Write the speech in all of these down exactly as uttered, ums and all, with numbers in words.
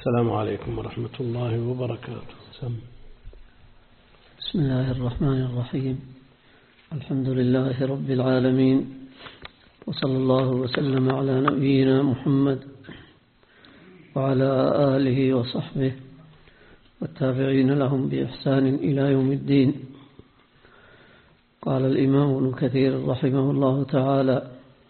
السلام عليكم ورحمة الله وبركاته. سم. بسم الله الرحمن الرحيم. الحمد لله رب العالمين، وصلى الله وسلم على نبينا محمد وعلى آله وصحبه والتابعين لهم بإحسان إلى يوم الدين. قال الإمام ابن كثير رحمه الله تعالى: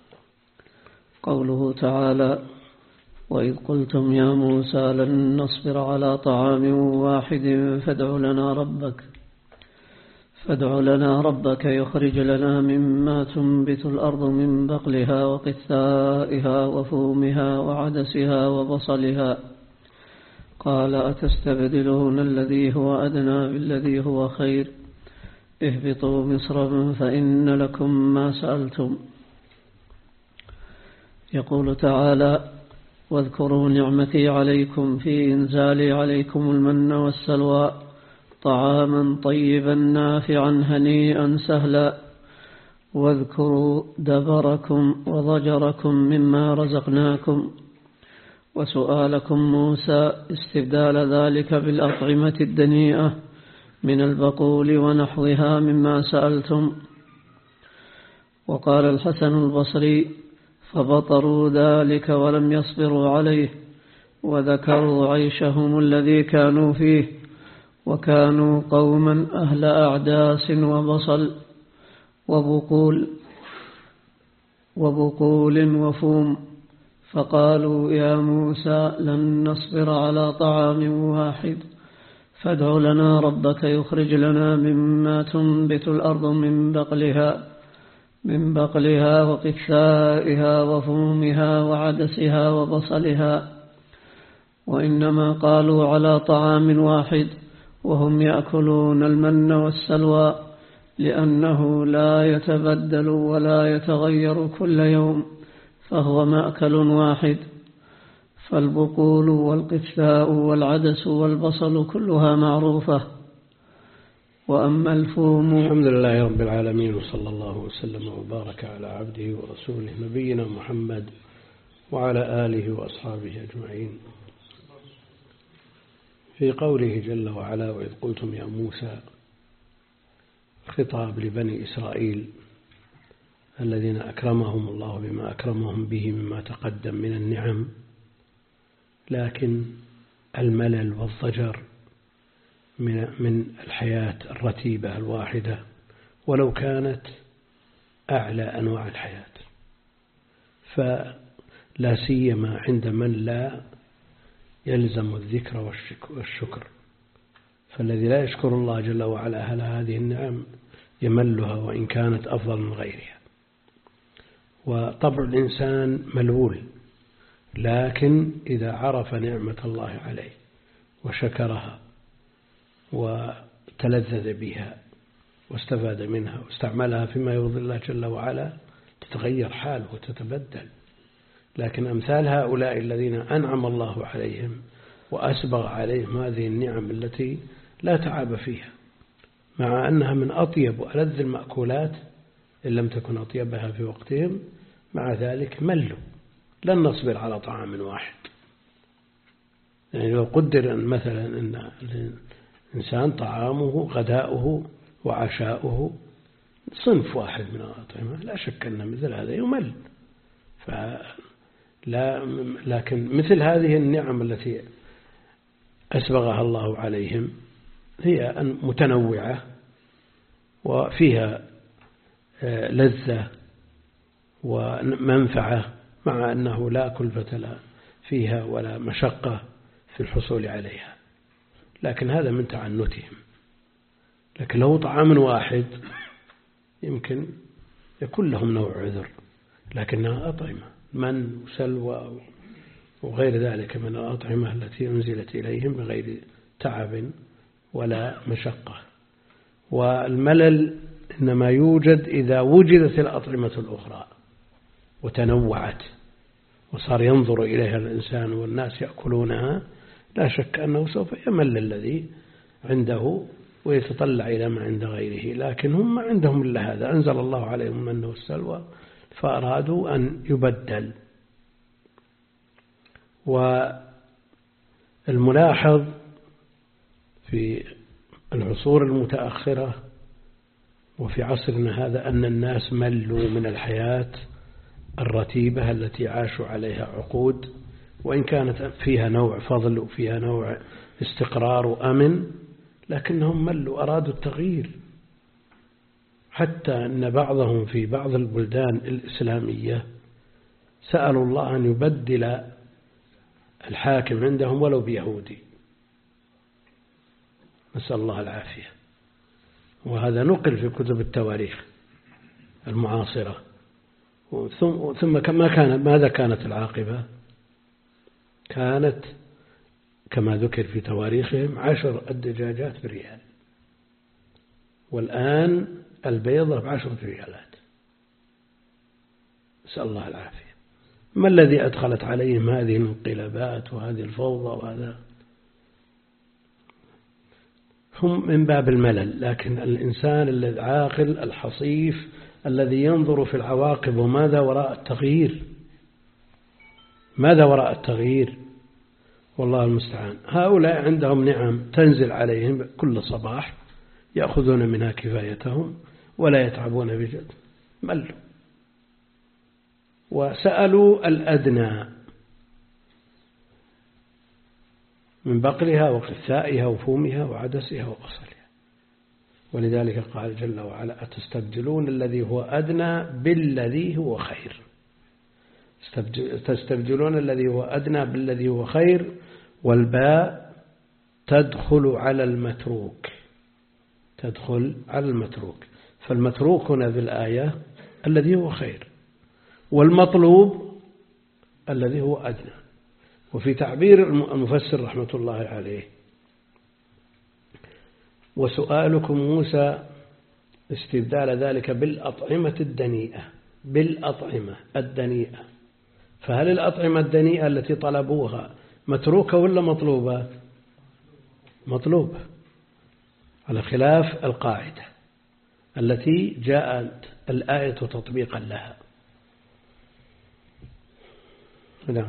قوله تعالى: وإذ قلتم يا موسى لن نصبر على طعام واحد فادع لنا ربك فادع لنا ربك يخرج لنا مما تنبت الأرض من بقلها وقثائها وفومها وعدسها وبصلها. قال: أتستبدلون الذي هو أدنى بالذي هو خير، اهبطوا مصرا فإن لكم ما سألتم. يقول تعالى: واذكروا نعمتي عليكم في إنزالي عليكم المن والسلوى طعاما طيبا نافعا هنيئا سهلا، واذكروا دبركم وضجركم مما رزقناكم. وسؤالكم موسى استبدال ذلك بالأطعمة الدنيئة من البقول ونحوها مما سألتم. وقال الحسن البصري: فبطروا ذلك ولم يصبروا عليه، وذكروا عيشهم الذي كانوا فيه، وكانوا قوما أهل أعداس وبصل وبقول وبقول وفوم، فقالوا يا موسى لن نصبر على طعام واحد فادع لنا ربك يخرج لنا مما تنبت الأرض من بقلها من بقلها وقثائها وفومها وعدسها وبصلها. وإنما قالوا على طعام واحد وهم يأكلون المن والسلوى، لأنه لا يتبدل ولا يتغير كل يوم، فهو مأكل واحد. فالبقول والقثاء والعدس والبصل كلها معروفة. وأما الفوم. الحمد لله رب العالمين، وصلى الله وسلم وبارك على عبده ورسوله نبينا محمد وعلى آله وأصحابه أجمعين. في قوله جل وعلا: وإذ قلتم يا موسى، خطاب لبني إسرائيل الذين أكرمهم الله بما أكرمهم به مما تقدم من النعم، لكن الملل والضجر من من الحياة الرتيبة الواحدة، ولو كانت أعلى أنواع الحياة، فلا سيما عند من لا يلزم الذكر والشكر. فالذي لا يشكر الله جل وعلا على هذه النعم يملها وإن كانت أفضل من غيرها. وطبع الإنسان ملول، لكن إذا عرف نعمة الله عليه وشكرها وتلذذ بها واستفاد منها واستعملها فيما يرضي الله جل وعلا تتغير حاله وتتبدل. لكن أمثال هؤلاء الذين أنعم الله عليهم وأسبغ عليهم هذه النعم التي لا تعب فيها، مع أنها من أطيب وألذ المأكولات إن لم تكن أطيبها في وقتهم، مع ذلك ملوا. لن نصبر على طعام واحد. يعني لو قدر أن مثلا أن الإنسان طعامه غداؤه وعشاؤه صنف واحد من الأطعمة، لا شك أن مثل هذا يمل. فلا لكن مثل هذه النعم التي أسبغها الله عليهم هي متنوعة وفيها لذة ومنفعة، مع أنه لا كلفة فيها ولا مشقة في الحصول عليها، لكن هذا من تعنتهم. لكن لو طعام واحد يمكن يكون لهم نوع عذر، لكنها أطعمة من وسلوى وغير ذلك من الأطعمة التي أنزلت إليهم بغير تعب ولا مشقة. والملل إنما يوجد إذا وجدت الأطعمة الأخرى وتنوعت وصار ينظر إليها الإنسان والناس يأكلونها، لا شك أنه سوف يمل الذي عنده ويتطلع إلى ما عند غيره. لكن هم ما عندهم إلا هذا، أنزل الله عليهم المن والسلوى فأرادوا أن يبدل. الملاحظ في العصور المتأخرة وفي عصرنا هذا أن الناس ملوا من الحياة الرتيبة التي عاشوا عليها عقود، وإن كانت فيها نوع فضل وفيها نوع استقرار وأمن، لكنهم ملوا، أرادوا التغيير. حتى أن بعضهم في بعض البلدان الإسلامية سألوا الله أن يبدل الحاكم عندهم ولو بيهودي، نسأل الله العافية. وهذا نقل في كتب التواريخ المعاصرة. ثم كما كان ماذا كانت العاقبة؟ كانت كما ذكر في تواريخهم عشر الدجاجات بريال، والآن البيضة بعشرة ريالات، نسأل الله العافية. ما الذي أدخلت عليهم هذه الانقلابات وهذه الفوضى وهذا؟ هم من باب الملل، لكن الإنسان العاقل الحصيف الذي ينظر في العواقب وماذا وراء التغيير، ماذا وراء التغيير، والله المستعان. هؤلاء عندهم نعم تنزل عليهم كل صباح، يأخذون منها كفايتهم ولا يتعبون بجد، ملوا وسألوا الأدنى من بقلها وقثائها وفومها وعدسها وبصلها. ولذلك قال جل وعلا: أتستبدلون الذي هو أدنى بالذي هو خير. تستبدلون الذي هو أدنى بالذي هو خير، والباء تدخل على المتروك، تدخل على المتروك. فالمتروك هنا في الآية الذي هو خير، والمطلوب الذي هو أدنى. وفي تعبير المفسر رحمة الله عليه: وسؤالكم موسى استبدال ذلك بالأطعمة الدنيئة، بالأطعمة الدنيئة. فهل الأطعمة الدنيئة التي طلبوها متروكة ولا مطلوبة؟ مطلوبة، على خلاف القاعدة التي جاءت الآية تطبيقا لها. نعم.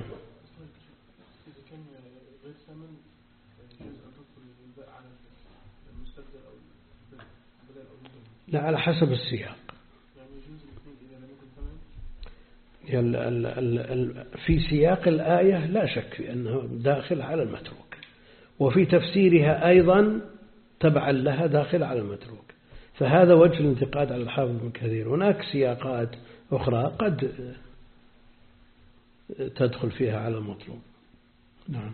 لا، على حسب السياق. في سياق الآية لا شك في أنه داخل على المتروك، وفي تفسيرها أيضا تبعا لها داخل على المتروك. فهذا وجه الانتقاد على الحافظ ابن كثير. هناك سياقات أخرى قد تدخل فيها على المطلوب. نعم.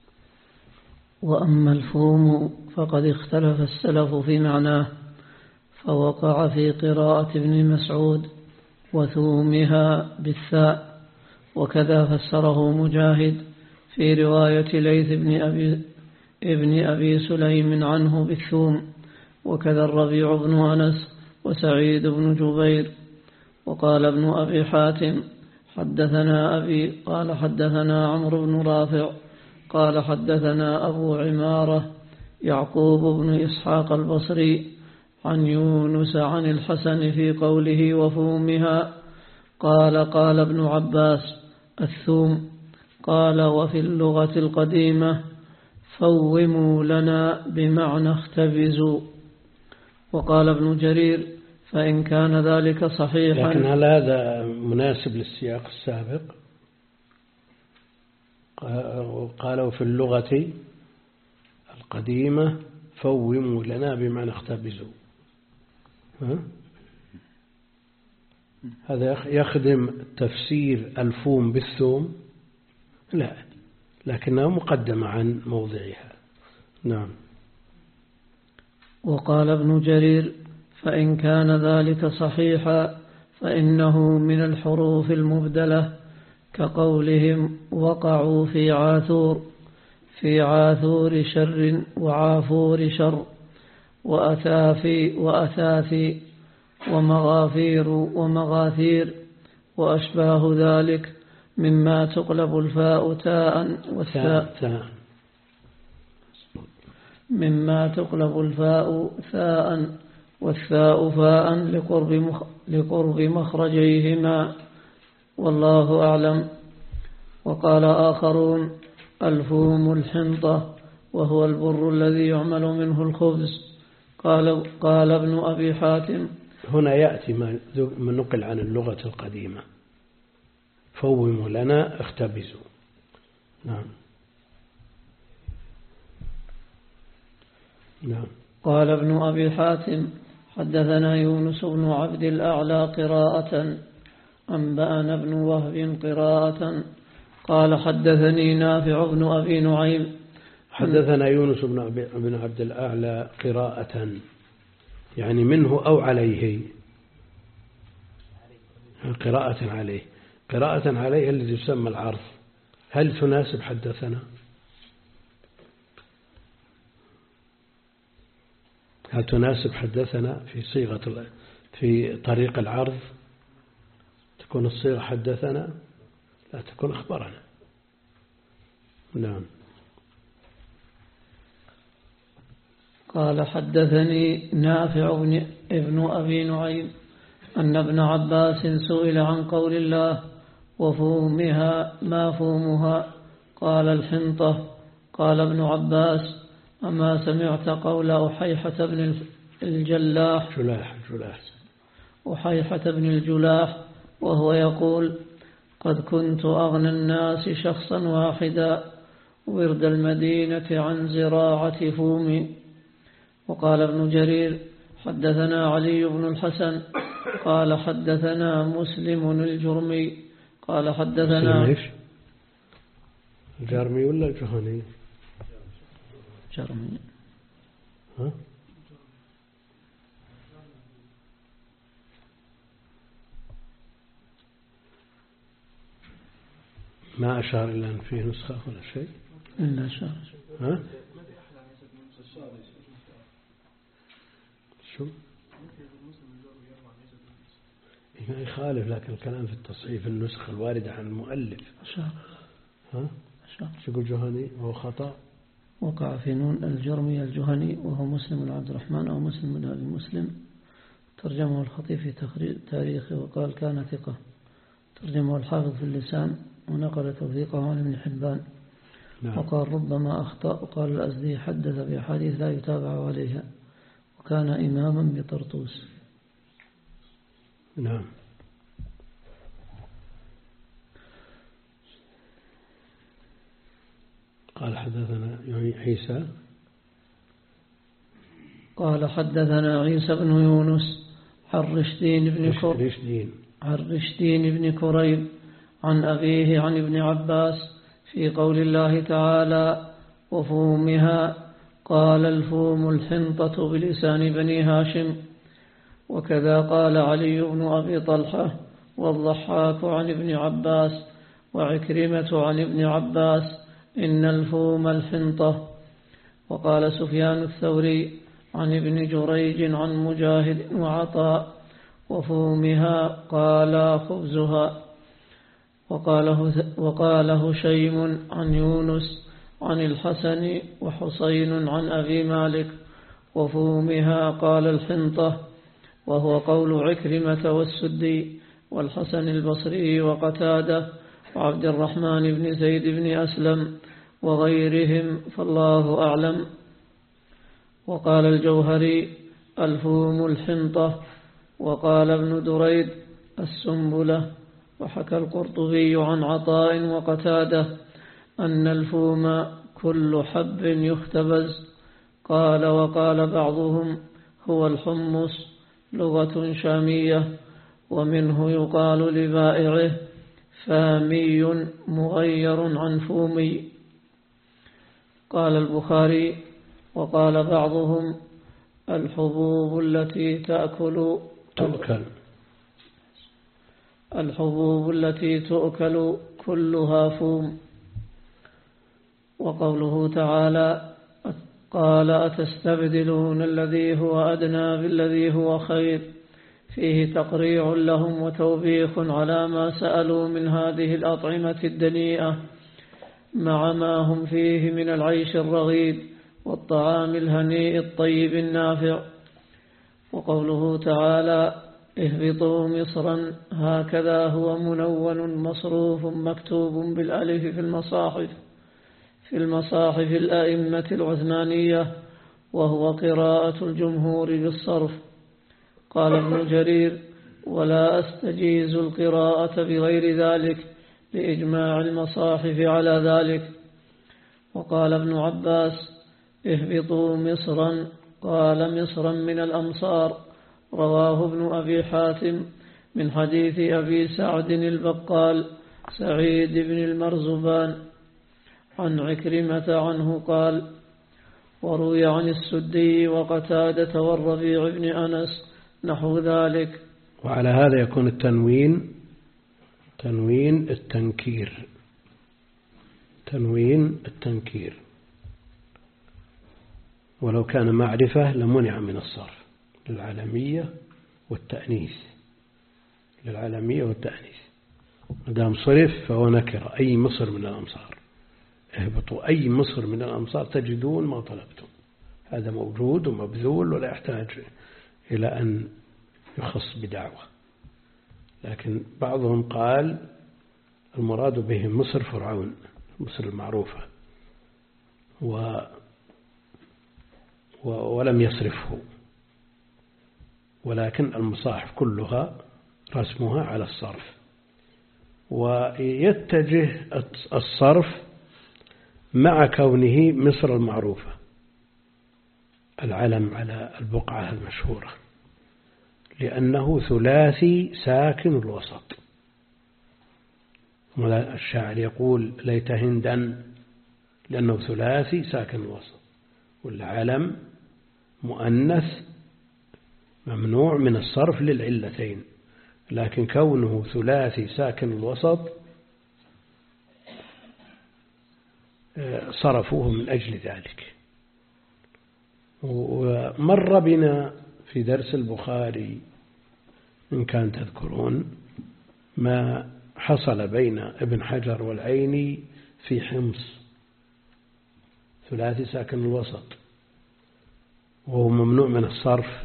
وأما الفوم فقد اختلف السلف في معناه، فوقع في قراءة ابن مسعود وثومها بالثاء، وكذا فسره مجاهد في رواية ليث بن أبي, ابن أبي سليم عنه بالثوم، وكذا الربيع بن أنس وسعيد بن جبير. وقال ابن أبي حاتم: حدثنا أبي قال حدثنا عمرو بن رافع قال حدثنا أبو عمارة يعقوب بن إسحاق البصري عن يونس عن الحسن في قوله وفومها قال: قال ابن عباس: الثوم. قال: وفي اللغة القديمة فوموا لنا بمعنى اختبزوا. وقال ابن جرير: فإن كان ذلك صحيحا. لكن هل هذا مناسب للسياق السابق؟ قالوا في اللغة القديمة فوموا لنا بمعنى اختبزوا، هذا يخدم تفسير الفوم بالثوم؟ لا، لكنه مقدم عن موضعها. نعم. وقال ابن جرير: فإن كان ذلك صحيحا فإنه من الحروف المبدلة، كقولهم وقعوا في عاثور، في عاثور شر وعافور شر، وأثافي وأثاثي ومغافير ومغاثير وأشباه ذلك، مما تقلب الفاء تاء والثاء مما تقلب الفاء ثاء والثاء فاء لقرب مخ لقرب مخرجيهما، والله أعلم. وقال آخرون: الفوم الحنطة وهو البر الذي يعمل منه الخبز. قال, قال ابن أبي حاتم. هنا يأتي ما نقل عن اللغة القديمة، فوموا لنا اختبزوا. نعم. نعم. قال ابن أبي حاتم حدثنا يونس بن عبد الأعلى قراءة، أنبأنا ابن وهب قراءة، قال حدثني نافع بن أبي نعيم. حدثنا يونس بن عبد الأعلى قراءة، يعني منه أو عليه، قراءة عليه. قراءة عليه الذي يسمى العرض، هل تناسب حدثنا؟ هل تناسب حدثنا في صيغة في طريق العرض؟ تكون الصيغة حدثنا، لا تكون أخبرنا. نعم. قال حدثني نافع بن ابن أبي نعيم أن ابن عباس سئل عن قول الله وفومها ما فومها، قال الحنطة. قال ابن عباس أما سمعت قول أحيحة بن الجلاح جلاح جلاح أحيحة بن الجلاح وهو يقول قد كنت أغنى الناس شخصا واحدا ورد المدينة عن زراعة فوم. وقال ابن جرير حدثنا علي بن الحسن قال حدثنا مسلم الجرمي قال حدثنا الجرمي ولا الجهني؟ جرمي. ها؟ ما أشار إلا أن فيه نسخة ولا شيء إلا أشار. ها؟ شو؟ ما يخالف، لكن الكلام في التصحيف النسخة الواردة عن المؤلف. أشار. ها؟ أشار. شو يقول جهني وهو خطأ؟ وقع في نون الجرمي الجهني وهو مسلم بن عبد الرحمن أو مسلم بن أبي مسلم. ترجمه الخطيب في تاريخه وقال كان ثقة. ترجمه الحافظ في اللسان ونقل توثيقه عن ابن حبان. نعم. وقال ربما أخطأ. وقال الأزدي حدث بأحاديث لا يتابع عليها وكان إماما بطرطوس. نعم. قال حدثنا عيسى قال حدثنا عيسى بن يونس عن رشدين بن كريب عن رشدين بن كريب عن أبيه عن ابن عباس في قول الله تعالى وفومها، قال الفوم الحنطة بلسان بني هاشم. وكذا قال علي بن أبي طلحة والضحاك عن ابن عباس وعكرمة عن ابن عباس إن الفوم الحنطة. وقال سفيان الثوري عن ابن جريج عن مجاهد وعطاء وفومها قال خبزها. وقاله, وقاله هشيم عن يونس عن الحسن وحسين عن أبي مالك وفومها قال الحنطة، وهو قول عكرمة والسدي والحسن البصري وقتادة وعبد الرحمن بن زيد بن أسلم وغيرهم فالله أعلم. وقال الجوهري الفوم الحنطة. وقال ابن دريد السنبلة. وحكى القرطبي عن عطاء وقتادة أن الفوم كل حب يختبز. قال وقال بعضهم هو الحمص لغة شامية ومنه يقال لبائعه فامي مغير عن فومي. قال البخاري وقال بعضهم الحبوب التي تأكل تؤكل الحبوب التي تؤكل كلها فوم. وقوله تعالى قال أتستبدلون الذي هو أدنى بالذي هو خير فيه تقريع لهم وتوبيخ على ما سألوا من هذه الأطعمة الدنيئة مع ما هم فيه من العيش الرغيد والطعام الهنيء الطيب النافع. وقوله تعالى اهبطوا مصرا هكذا هو منون مصروف مكتوب بالألف في المصاحف في المصاحف الأئمة العثمانية، وهو قراءة الجمهور بالصرف. قال ابن جرير: ولا أستجيز القراءة بغير ذلك لإجماع المصاحف على ذلك. وقال ابن عباس: اهبطوا مصرا، قال مصرا من الأمصار. رواه ابن أبي حاتم من حديث أبي سعد البقال سعيد بن المرزبان عن عكرمة عنه قال: وروي عن السدي وقتادة والربيع بن أنس نحو ذلك. وعلى هذا يكون التنوين تنوين التنكير تنوين التنكير ولو كان معرفة لمنع من الصرف للعالمية والتأنيث للعالمية والتأنيث مدام صرف فهو نكر. أي مصر من الأمصار، اهبطوا أي مصر من الأمصار تجدون ما طلبتم. هذا موجود ومبذول ولا يحتاج إلى أن يخص بدعوة. لكن بعضهم قال المراد به مصر فرعون، مصر المعروفة، و ولم يصرفه، ولكن المصاحف كلها رسمها على الصرف، ويتجه الصرف مع كونه مصر المعروفة العلم على البقعة المشهورة، لأنه ثلاثي ساكن الوسط. الشاعر يقول: ليت هندا، لأنه ثلاثي ساكن الوسط، والعلم مؤنث ممنوع من الصرف للعلتين، لكن كونه ثلاثي ساكن الوسط صرفوه من أجل ذلك. ومر بنا في درس البخاري إن كان تذكرون ما حصل بين ابن حجر والعيني في حمص، ثلاثي ساكن الوسط وهو ممنوع من الصرف.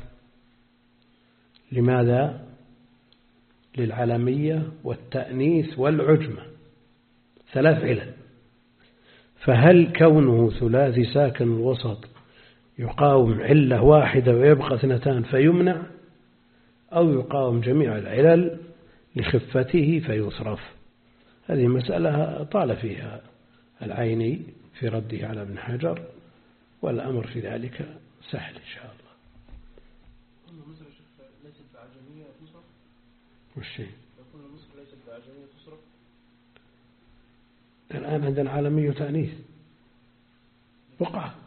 لماذا؟ للعلمية والتأنيث والعجمة، ثلاث علل. فهل كونه ثلاثي ساكن الوسط يقاوم علة واحدة ويبقى اثنتان فيمنع، أو يقاوم جميع العلل لخفته فيصرف؟ هذه مسألة طال فيها العيني في رده على ابن حجر، والأمر في ذلك سهل إن شاء الله. مصر ليست بعجمية تصرف؟ والشيء يقول مصر ليست بعجمية تصرف؟ الآن عندنا عالمية وتأنيث بقعة.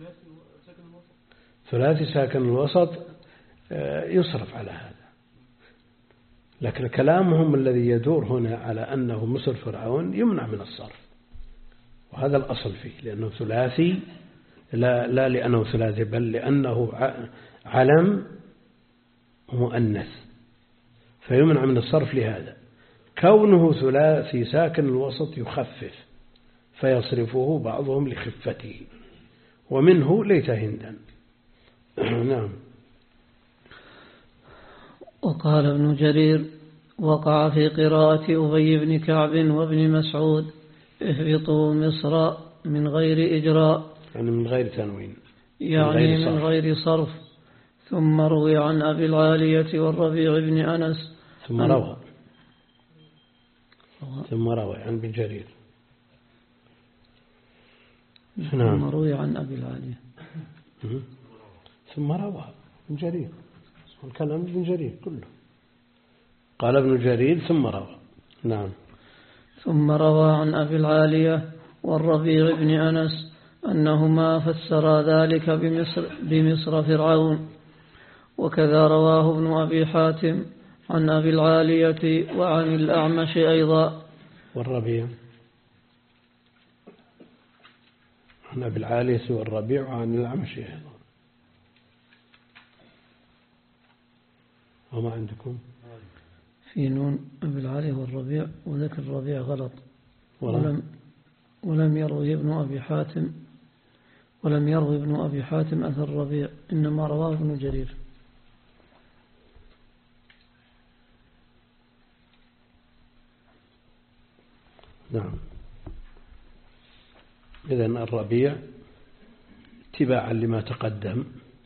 ثلاثي ساكن الوسط يصرف على هذا، لكن كلامهم الذي يدور هنا على أنه مصر فرعون يمنع من الصرف، وهذا الأصل فيه، لأنه ثلاثي، لا, لا لأنه ثلاثي بل لأنه علم مؤنث فيمنع من الصرف. لهذا كونه ثلاثي ساكن الوسط يخفف فيصرفه بعضهم لخفته، ومنه ليت هندا. نعم. وقال ابن جرير: وقع في قراءة أبي بن كعب وابن مسعود: اهبطوا مصر من غير إجراء، يعني من غير تنوين، يعني من غير صرف. ثم روي عن أبي العالية والربيع بن أنس ثم روى ثم روى عن ابن جرير. ثم روي عن أبي العالية ثم روى ابن جرير، الكلام ابن جرير كله. قال ابن جرير ثم روى. نعم. ثم روى عن أبي العالية والربيع بن أنس أنهما فسرا ذلك بمصر, بمصر فرعون. وكذا رواه ابن أبي حاتم عن أبي العالية وعن الأعمش أيضا. والربيع عن أبي العالية والربيع وعن الأعمش أيضا. وما عندكم؟ في نون أبي العالية والربيع، وذكر الربيع غلط. ولم ولم يروي ابن أبي حاتم ولم يروي ابن أبي حاتم أثر الربيع، إنما رواه ابن جرير. نعم. إذن الربيع اتباعا لما تقدم،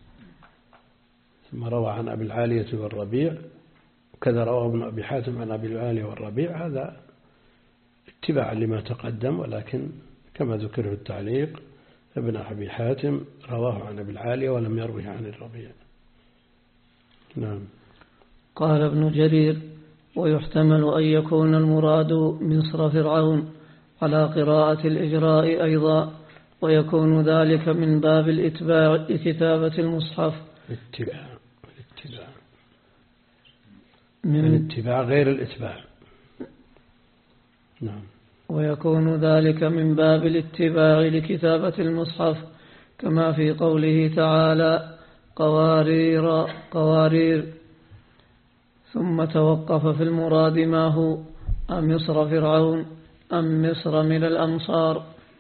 ثم روى عن أبي العالية والربيع، وكذا روى ابن أبي حاتم عن أبي العالية والربيع، هذا اتباعا لما تقدم، ولكن كما ذكره التعليق ابن أبي حاتم رواه عن أبي العالية ولم يروه عن الربيع. نعم. قال ابن جرير: ويحتمل أن يكون المراد مصر فرعون على قراءة الإجراء أيضا، ويكون ذلك من باب الإتباع لكتابة المصحف. الاتباع الاتباع من الاتباع غير الاتباع. نعم. ويكون ذلك من باب الاتباع لكتابة المصحف، كما في قوله تعالى: قوارير قوارير، ثم توقف في المراد ما هو أم مصر فرعون أم مصر من الأمصار.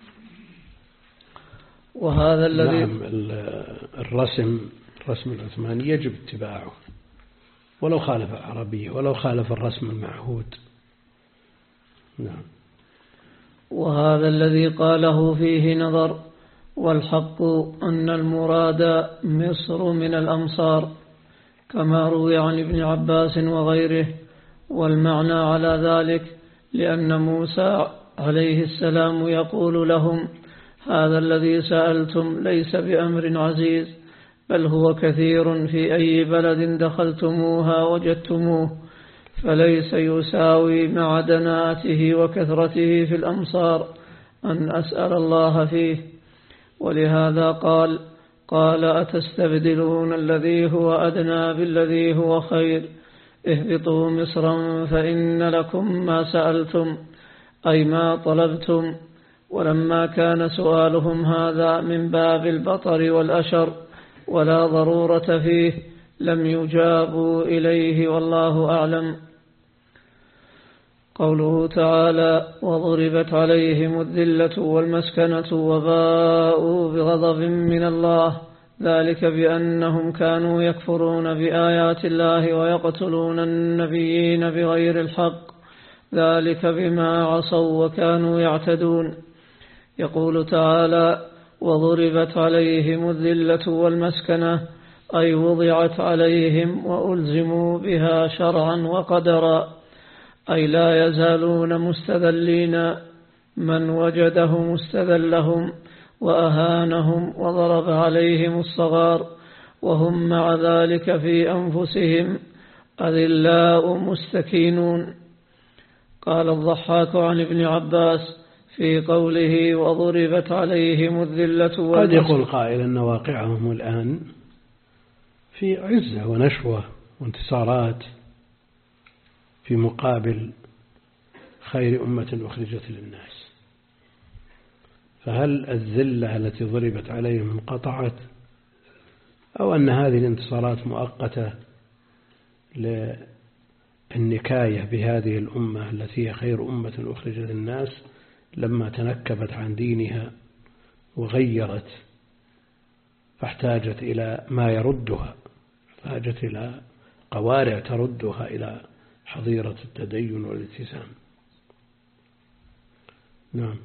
وهذا الذي نعم. الرسم الرسم العثماني يجب اتباعه ولو خالف العربية، ولو خالف الرسم المعهود. نعم. وهذا الذي قاله فيه نظر، والحق أن المراد مصر من الأمصار، كما روي عن ابن عباس وغيره، والمعنى على ذلك لأن موسى عليه السلام يقول لهم: هذا الذي سألتم ليس بأمر عزيز، بل هو كثير، في أي بلد دخلتموها وجدتموه، فليس يساوي مع دناءته وكثرته في الأمصار أن أسأل الله فيه. ولهذا قال: قال أتستبدلون الذي هو أدنى بالذي هو خير، اهبطوا مصرا فإن لكم ما سألتم، أي ما طلبتم. ولما كان سؤالهم هذا من باب البطر والأشر ولا ضرورة فيه لم يجابوا إليه، والله أعلم. قوله تعالى: وضربت عليهم الذلة والمسكنة وباءوا بغضب من الله، ذلك بأنهم كانوا يكفرون بآيات الله ويقتلون النبيين بغير الحق، ذلك بما عصوا وكانوا يعتدون. يقول تعالى: وضربت عليهم الذلة والمسكنة، أي وضعت عليهم وألزموا بها شرعا وقدرا، أي لا يزالون مستذلين، من وجده مستذلهم وأهانهم وضرب عليهم الصغار، وهم مع ذلك في أنفسهم أذلاء مستكينون. قال الضحاك عن ابن عباس في قوله: وضربت عليهم الذلة والمسكنة. قد يقول قائل أن واقعهم الآن في عزة ونشوة وانتصارات في مقابل خير أمة أخرجت للناس، فهل الذلة التي ضربت عليهم انقطعت، أو أن هذه الانتصارات مؤقتة للنكاية بهذه الأمة التي هي خير أمة أخرجت للناس لما تنكبت عن دينها وغيرت فاحتاجت إلى ما يردها، احتاجت إلى قوارع تردها إلى حظيرة التدين والالتزام. نعم.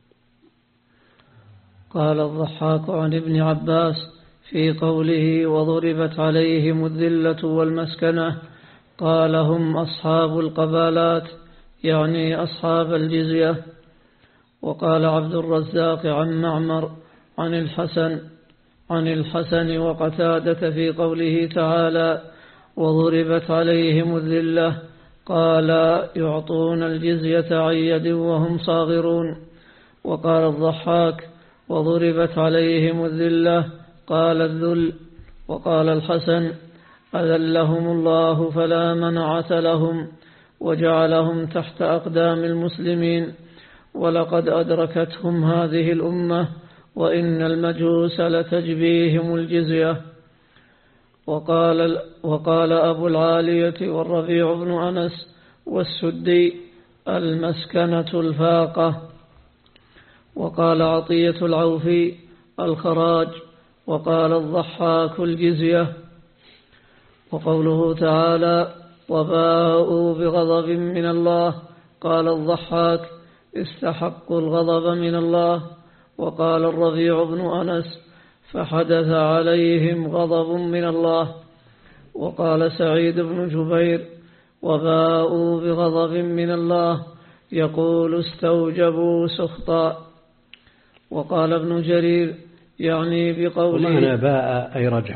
قال الضحاك عن ابن عباس في قوله: وضربت عليهم الذلة والمسكنة، قال: هم أصحاب القبالات، يعني أصحاب الجزية. وقال عبد الرزاق عن معمر عن الحسن عن الحسن وقتادة في قوله تعالى: وضربت عليهم الذلة، قال: يعطون الجزية عن يد وهم صاغرون. وقال الضحاك: وضربت عليهم الذلة، قال: الذل. وقال الحسن: أذلهم الله فلا منعة لهم، وجعلهم تحت أقدام المسلمين، ولقد أدركتهم هذه الأمة، وإن المجوس لتجبيهم الجزية. وقال, وقال أبو العالية والربيع بن أنس والسدي: المسكنة الفاقة. وقال عطية العوفي: الخراج. وقال الضحاك: الجزية. وقوله تعالى: وباءوا بغضب من الله، قال الضحاك: استحقوا الغضب من الله. وقال الربيع بن أنس فحدث عليهم غضب من الله. وقال سعيد بن جبير وباءوا بغضب من الله يقول استوجبوا سخطا. وقال ابن جرير يعني بقوله ومعنى باء أي رجع،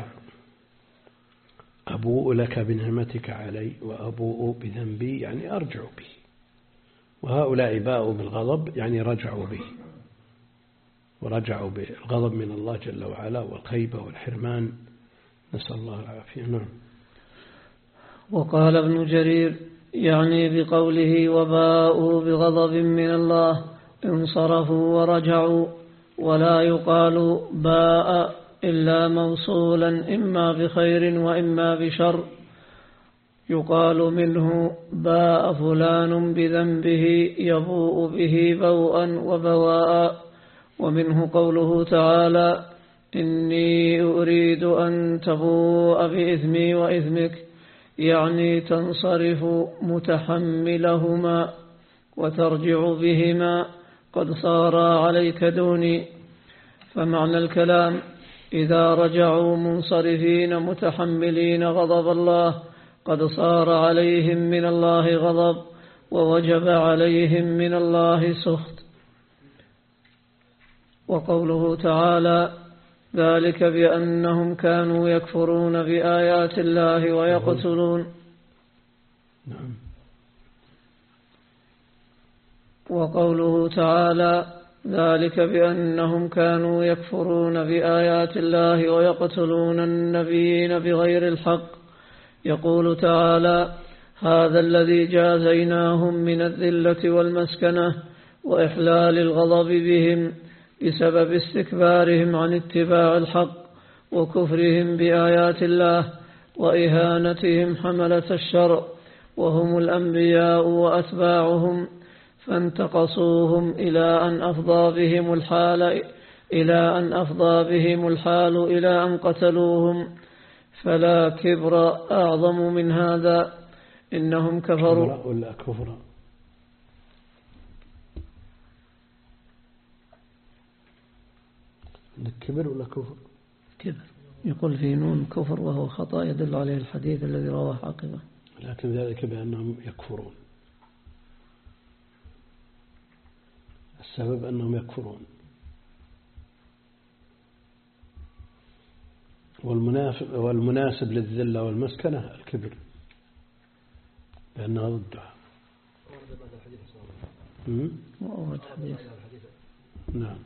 أبوء لك بنعمتك علي وأبوء بذنبي يعني أرجع به، وهؤلاء باءوا بالغضب يعني رجعوا به، ورجعوا بالغضب من الله جل وعلا والخيبة والحرمان، نسأل الله العافية. نعم. وقال ابن جرير يعني بقوله وباءوا بغضب من الله انصرفوا ورجعوا، ولا يقال باء إلا موصولا إما بخير وإما بشر، يقال منه باء فلان بذنبه يبوء به بوءا وبواء. ومنه قوله تعالى إني أريد أن تبوء بإثمي وإثمك، يعني تنصرف متحملهما وترجع بهما قد صارا عليك دوني. فمعنى الكلام إذا رجعوا منصرفين متحملين غضب الله قد صار عليهم من الله غضب ووجب عليهم من الله سخط. وقوله تعالى ذلك بأنهم كانوا يكفرون بآيات الله ويقتلون نعم. وقوله تعالى ذلك بأنهم كانوا يكفرون بآيات الله ويقتلون النبيين بغير الحق. يقول تعالى هذا الذي جازيناهم من الذلة والمسكنة وإحلال الغضب بهم بسبب استكبارهم عن اتباع الحق وكفرهم بآيات الله وإهانتهم حملة الشرع وهم الأنبياء وأتباعهم، فانتقصوهم إلى أن أفضى بهم الحال إلى أن أفضى بهم الحال إلى أن قتلوهم. فلا كبر أعظم من هذا، إنهم كفروا ولا كفر كبر ولا كفر كبر، يقول في نون كفر وهو خطأ يدل عليه الحديث الذي رواه عقبه، لكن ذلك بأنهم يكفرون، السبب أنهم يكفرون. والمناسب, والمناسب للذلة والمسكنة الكبر لأنها ضدها. وأورد حديث نعم.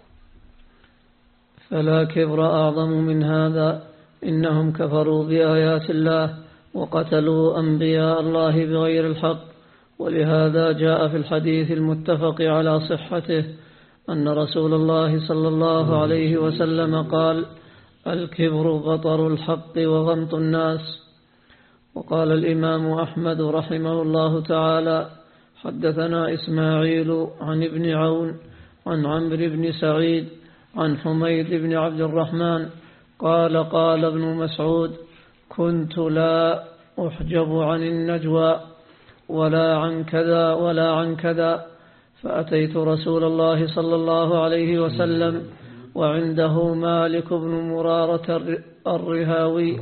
فلا كبر أعظم من هذا، إنهم كفروا بآيات الله وقتلوا أنبياء الله بغير الحق. ولهذا جاء في الحديث المتفق على صحته أن رسول الله صلى الله عليه وسلم قال الكبر بطر الحق وغمط الناس. وقال الإمام أحمد رحمه الله تعالى حدثنا إسماعيل عن ابن عون عن عمرو بن سعيد عن حميد بن عبد الرحمن قال قال ابن مسعود كنت لا أحجب عن النجوى ولا عن كذا ولا عن كذا، فأتيت رسول الله صلى الله عليه وسلم وعنده مالك بن مرارة الرهاوي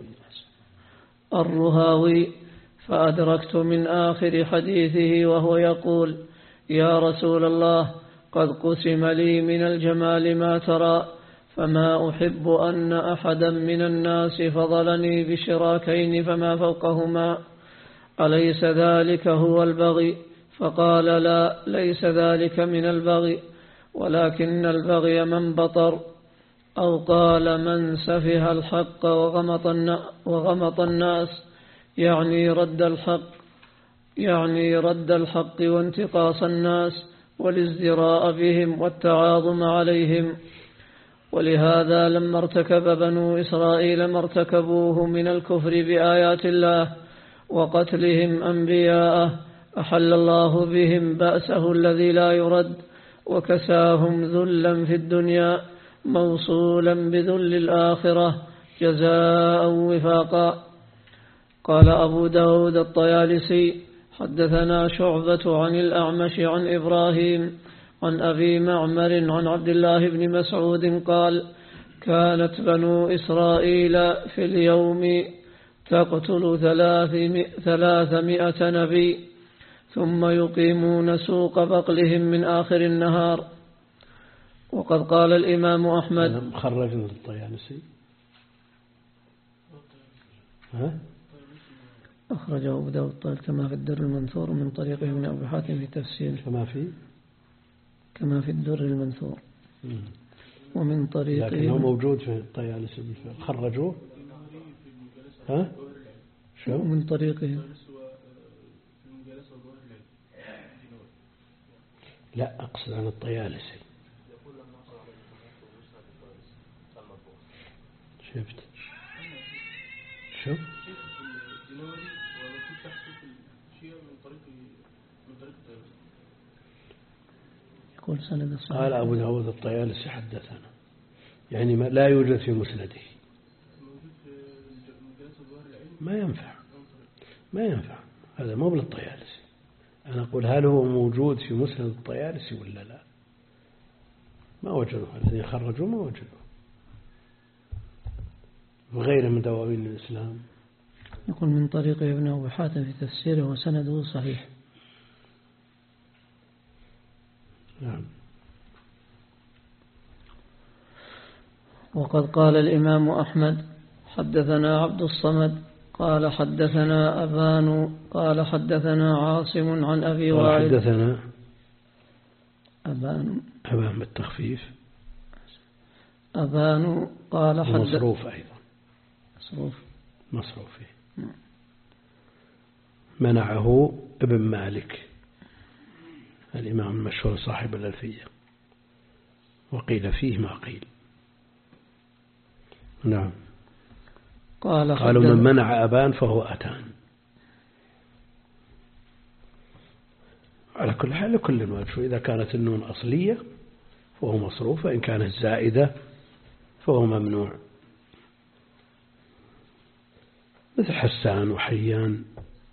الرهاوي فأدركت من آخر حديثه وهو يقول يا رسول الله قد قسم لي من الجمال ما ترى، فما أحب أن أحدا من الناس فضلني بشراكين فما فوقهما، أليس ذلك هو البغي؟ فقال لا، ليس ذلك من البغي، ولكن البغي من بطر، أو قال من سفه الحق وغمط الناس، يعني رد الحق يعني رد الحق وانتقاص الناس والازدراء بهم والتعاظم عليهم. ولهذا لما ارتكب بنو إسرائيل ما ارتكبوه من الكفر بآيات الله وقتلهم أنبياءه أحل الله بهم بأسه الذي لا يرد، وكساهم ذلا في الدنيا موصولا بذل الآخرة جزاء وفاقا. قال أبو داود الطيالسي حدثنا شعبة عن الأعمش عن إبراهيم عن أبي معمر عن عبد الله بن مسعود قال كانت بنو إسرائيل في اليوم تقتل ثلاثمائة نبي ثم يقيمون سوق بقلهم من آخر النهار. وقد قال الإمام أحمد مخرج من الطيالسي ها؟ أخرجه أبو داود كما في الدر المنثور من طريق ابن أبي حاتم في تفسير كما في كما في الدر المنثور ومن طريق لكنه موجود في الطيالسي خرجوه ها شو من طريقه لا أقصد عن الطيالسي شفت شو يقول سند الصحيح. قال أبو داود الطيالسي حدثنا يعني ما لا يوجد في مسنده ما ينفع ما ينفع هذا مو بالطيالسي. أنا أقول هل هو موجود في مسند الطيالسي ولا لا؟ ما وجدوه الذين خرجوا ما وجدوه وغيره من دواوين الإسلام. يقول من طريق ابن أبي حاتم في تفسيره وسنده صحيح. نعم. وقد قال الإمام أحمد حدثنا عبد الصمد قال حدثنا أبان قال حدثنا عاصم عن أبي وائل حدثنا أبان أبان بالتخفيف أبان قال حدثنا مصروف أيضا مصروف مصروف منعه ابن مالك الإمام المشهور صاحب الألفية وقيل فيه ما قيل. نعم. قال قالوا من منع أبان فهو أتان. على كل حال كل وجه إذا كانت النون أصلية فهو مصروف وإن كانت زائدة فهو ممنوع مثل حسان وحيان.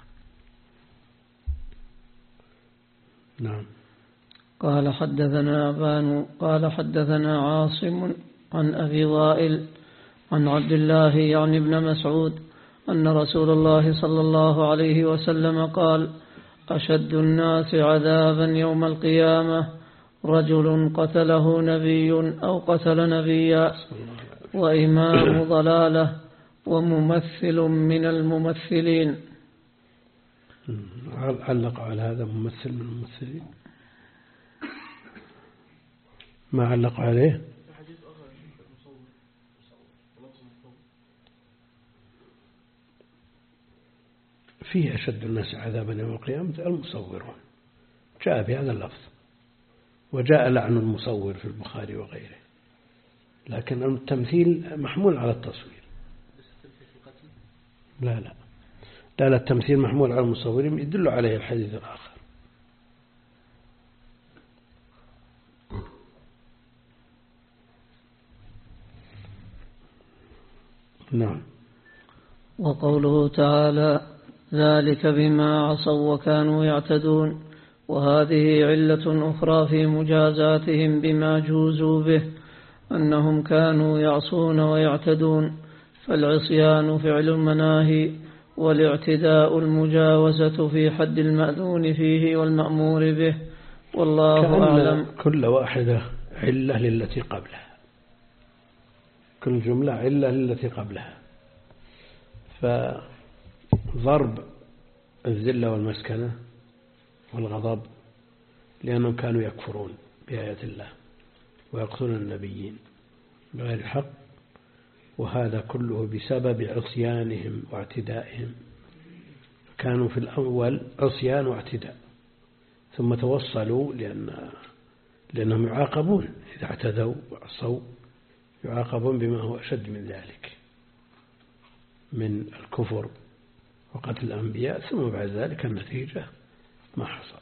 نعم. قال حدثنا أبان قال حدثنا عاصم عن أبي وائل عن عبد الله يعني ابن مسعود أن رسول الله صلى الله عليه وسلم قال أشد الناس عذابا يوم القيامة رجل قتله نبي أو قتل نبيا وإمام ضلالة وممثل من الممثلين. علق على هذا ممثل من الممثلين ما علق عليه فيه أشد الناس عذابا يوم القيامة المصورون جاء بهذا اللفظ وجاء لعن المصور في البخاري وغيره لكن التمثيل محمول على التصوير. لا لا لا لا التمثيل محمول على المصورين يدل عليه الحديث الآخر. نعم. وقوله تعالى ذلك بما عصوا وكانوا يعتدون وهذه علة أخرى في مجازاتهم بما جوزوا به أنهم كانوا يعصون ويعتدون فالعصيان فعل المناهي والاعتداء المجاوزة في حد المأذون فيه والمأمور به والله أعلم. كل واحدة علة للتي قبلها كل جملة علة للتي قبلها فضرب الذلة والمسكنة والغضب لأنهم كانوا يكفرون بآيات الله ويقتلون النبيين بغير حق وهذا كله بسبب عصيانهم واعتدائهم. كانوا في الأول عصيان واعتداء ثم توصلوا لأن لأنهم يعاقبون إذا اعتدوا وعصوا يعاقبون بما هو أشد من ذلك من الكفر وقتل الأنبياء ثم بعد ذلك النتيجة ما حصل.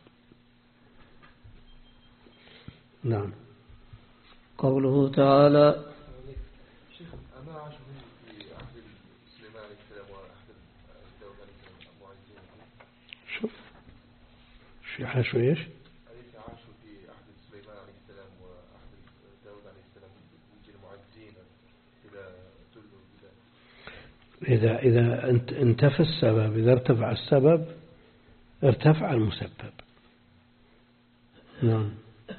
نعم. قوله تعالى شوف شو ايش؟ أليس عاشوا في عهد سليمان إذا إذا انتفى السبب، إذا ارتفع السبب ارتفع المسبب. نعم.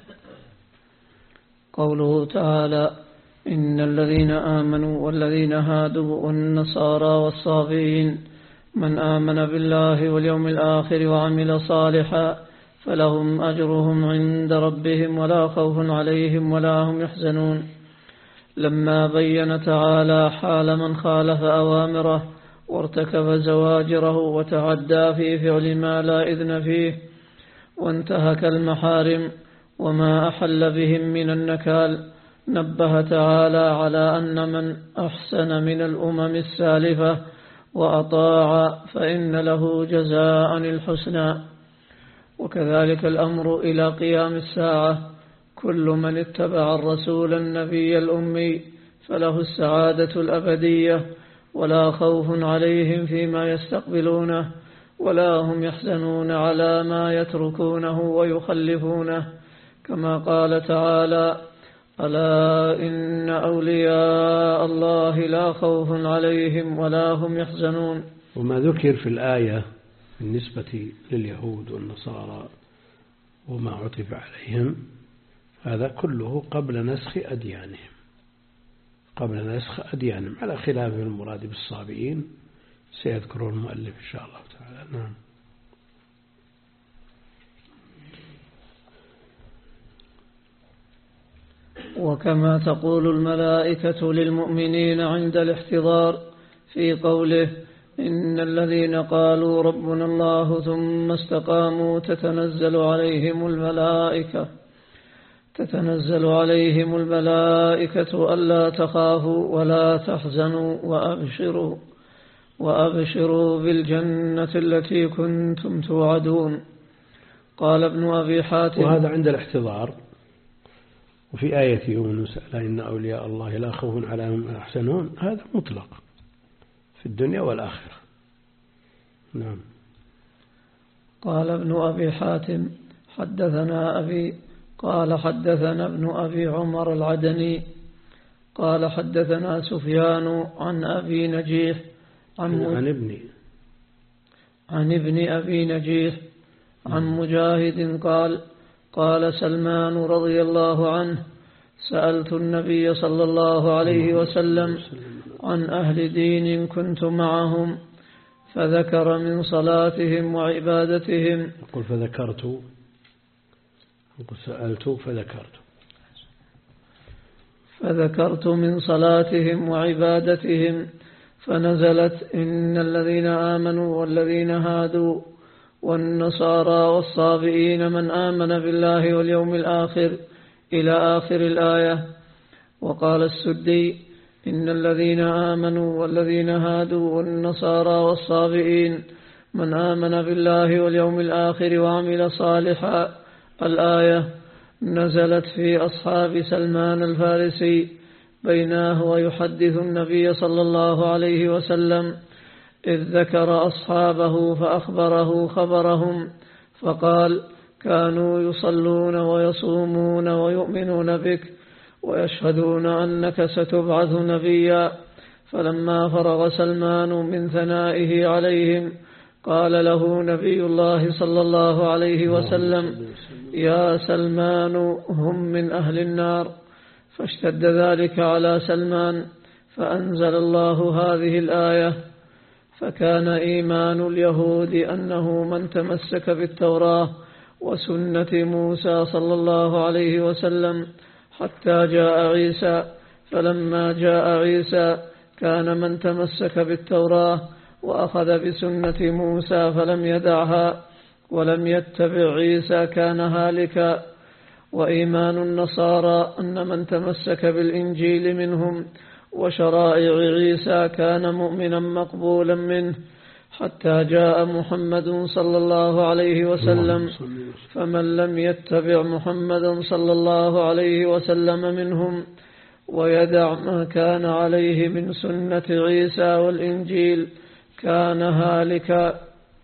قوله تعالى: إن الذين آمنوا والذين هادوا والنصارى والصابئين من آمن بالله واليوم الآخر وعمل صالحا فلهم أجرهم عند ربهم ولا خوف عليهم ولا هم يحزنون، لما بين تعالى حال من خالف أوامره وارتكب زواجره وتعدى في فعل ما لا إذن فيه وانتهك المحارم وما أحل بهم من النكال، نبه تعالى على أن من أحسن من الأمم السالفة وأطاع فإن له جزاء الحسنى. وكذلك الأمر إلى قيام الساعة، كل من اتبع الرسول النبي الأمي فله السعادة الأبدية ولا خوف عليهم فيما يستقبلونه ولا هم يحزنون على ما يتركونه ويخلفونه، كما قال تعالى: ألا إن أولياء الله لا خوف عليهم ولا هم يحزنون. وما ذكر في الآية بالنسبة لليهود والنصارى وما عطف عليهم هذا كله قبل نسخ أديانهم، قبل نسخ أديانهم، على خلاف المراد بالصابئين سيذكره المؤلف إن شاء الله تعالى. نعم. وكما تقول الملائكة للمؤمنين عند الاحتضار في قوله: إن الذين قالوا ربنا الله ثم استقاموا تتنزل عليهم الملائكة تتنزل عليهم الملائكة ألا تخافوا ولا تحزنوا وأبشروا وأبشروا بالجنة التي كنتم توعدون. قال ابن أبي حاتم: وهذا عند الاحتضار. وفي آية يونس: ألا إن أولياء الله لا خوف عليهم ولا يحزنون، هذا مطلق في الدنيا والآخرة. نعم. قال ابن أبي حاتم: حدثنا أبي قال حدثنا ابن أبي عمر العدني قال حدثنا سفيان عن أبي نجيح عن, عن ابن عن ابن أبي نجيح عن مجاهد قال: قال سلمان رضي الله عنه: سألت النبي صلى الله عليه وسلم عن أهل دين كنت معهم فذكر من صلاتهم وعبادتهم. يقول فذكرت، يقول سألت فذكرت فذكرت من صلاتهم وعبادتهم فنزلت: إن الذين آمنوا والذين هادوا والنصارى والصابئين من آمن بالله واليوم الآخر إلى آخر الآية. وقال السدي: إن الذين آمنوا والذين هادوا والنصارى والصابئين من آمن بالله واليوم الآخر وعمل صالحا، الآية نزلت في أصحاب سلمان الفارسي بيناه ويحدث النبي صلى الله عليه وسلم، إذ ذكر أصحابه فأخبره خبرهم فقال: كانوا يصلون ويصومون ويؤمنون بك ويشهدون أنك ستبعث نبيا. فلما فرغ سلمان من ثنائه عليهم قال له نبي الله صلى الله عليه وسلم: يا سلمان هم من أهل النار. فاشتد ذلك على سلمان فأنزل الله هذه الآية: فكان إيمان اليهود أنه من تمسك بالتوراة وسنة موسى صلى الله عليه وسلم حتى جاء عيسى، فلما جاء عيسى كان من تمسك بالتوراة وأخذ بسنة موسى فلم يدعها ولم يتبع عيسى كان هالكا. وإيمان النصارى أن من تمسك بالإنجيل منهم وشرائع عيسى كان مؤمنا مقبولا منه حتى جاء محمد صلى الله عليه وسلم، فمن لم يتبع محمدا صلى الله عليه وسلم منهم ويدع ما كان عليه من سنة عيسى والإنجيل كان هالكا.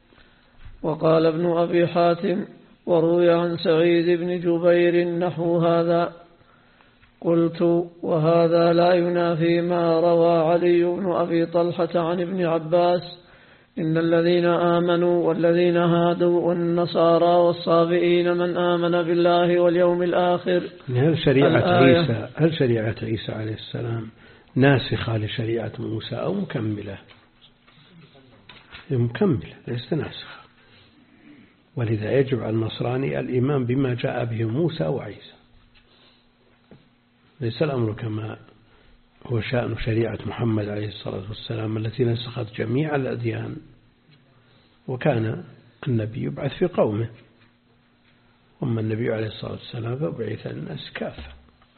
وقال ابن أبي حاتم: وروي عن سعيد بن جبير نحو هذا. قلت وهذا لا ينافي ما روى علي بن أبي طلحة عن ابن عباس إن الذين آمنوا والذين هادوا والنصارى والصابئين من آمن بالله واليوم الآخر. هل شريعة عيسى هل شريعة عيسى عليه السلام ناسخة لشريعة موسى أو مكملة؟ مكملة ليست ناسخة، ولذا يجب على النصراني الإيمان بما جاء به موسى وعيسى، ليس الأمر كما هو شأن شريعة محمد عليه الصلاة والسلام التي نسخت جميع الأديان، وكان النبي يبعث في قومه، أما النبي عليه الصلاة والسلام فبعث الناس كافة.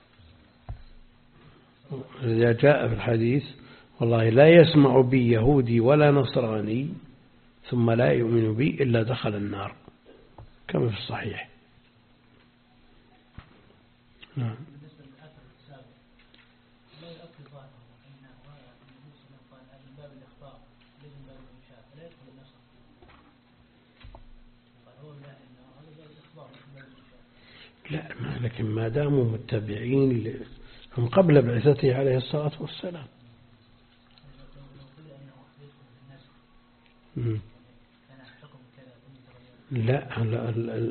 إذا جاء في الحديث والله لا يسمع بي يهودي ولا نصراني ثم لا يؤمن بي إلا دخل النار، كما في الصحيح. نعم. لا، لكن ما داموا متبعين هم قبل بعثته عليه الصلاة والسلام. لا لا لا